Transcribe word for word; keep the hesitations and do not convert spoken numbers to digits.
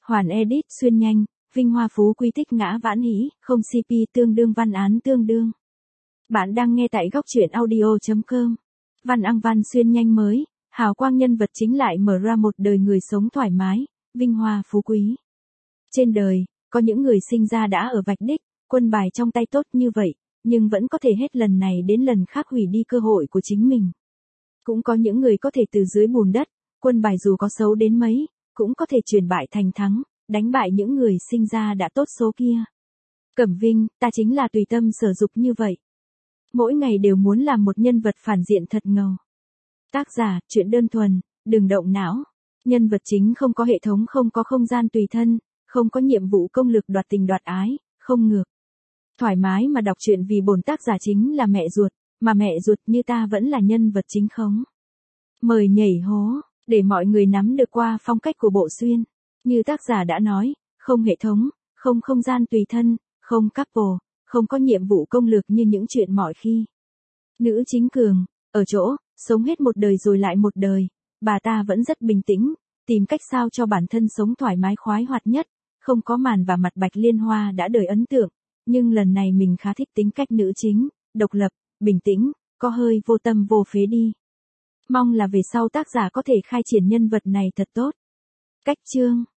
Hoàn edit xuyên nhanh, vinh hoa phú quý tích ngã vãn hỷ, không xê pê tương đương văn án tương đương. Bạn đang nghe tại góc truyện audio chấm com. Văn ăn văn xuyên nhanh mới, hào quang nhân vật chính lại mở ra một đời người sống thoải mái, vinh hoa phú quý. Trên đời, có những người sinh ra đã ở vạch đích, quân bài trong tay tốt như vậy, nhưng vẫn có thể hết lần này đến lần khác hủy đi cơ hội của chính mình. Cũng có những người có thể từ dưới bùn đất, quân bài dù có xấu đến mấy, cũng có thể chuyển bại thành thắng, đánh bại những người sinh ra đã tốt số kia. Cẩm Vinh, ta chính là tùy tâm sở dục như vậy. Mỗi ngày đều muốn làm một nhân vật phản diện thật ngầu. Tác giả, chuyện đơn thuần, đừng động não. Nhân vật chính không có hệ thống, không có không gian tùy thân, không có nhiệm vụ công lực đoạt tình đoạt ái, không ngược. Thoải mái mà đọc truyện vì bổn tác giả chính là mẹ ruột, mà mẹ ruột như ta vẫn là nhân vật chính khống. Mời nhảy hố, để mọi người nắm được qua phong cách của bộ xuyên. Như tác giả đã nói, không hệ thống, không không gian tùy thân, không couple, không có nhiệm vụ công lược như những chuyện mọi khi. Nữ chính cường, ở chỗ, sống hết một đời rồi lại một đời, bà ta vẫn rất bình tĩnh, tìm cách sao cho bản thân sống thoải mái khoái hoạt nhất, không có màn và mặt Bạch Liên Hoa đã đời ấn tượng, nhưng lần này mình khá thích tính cách nữ chính, độc lập, bình tĩnh, có hơi vô tâm vô phế đi. Mong là về sau tác giả có thể khai triển nhân vật này thật tốt. Cách chương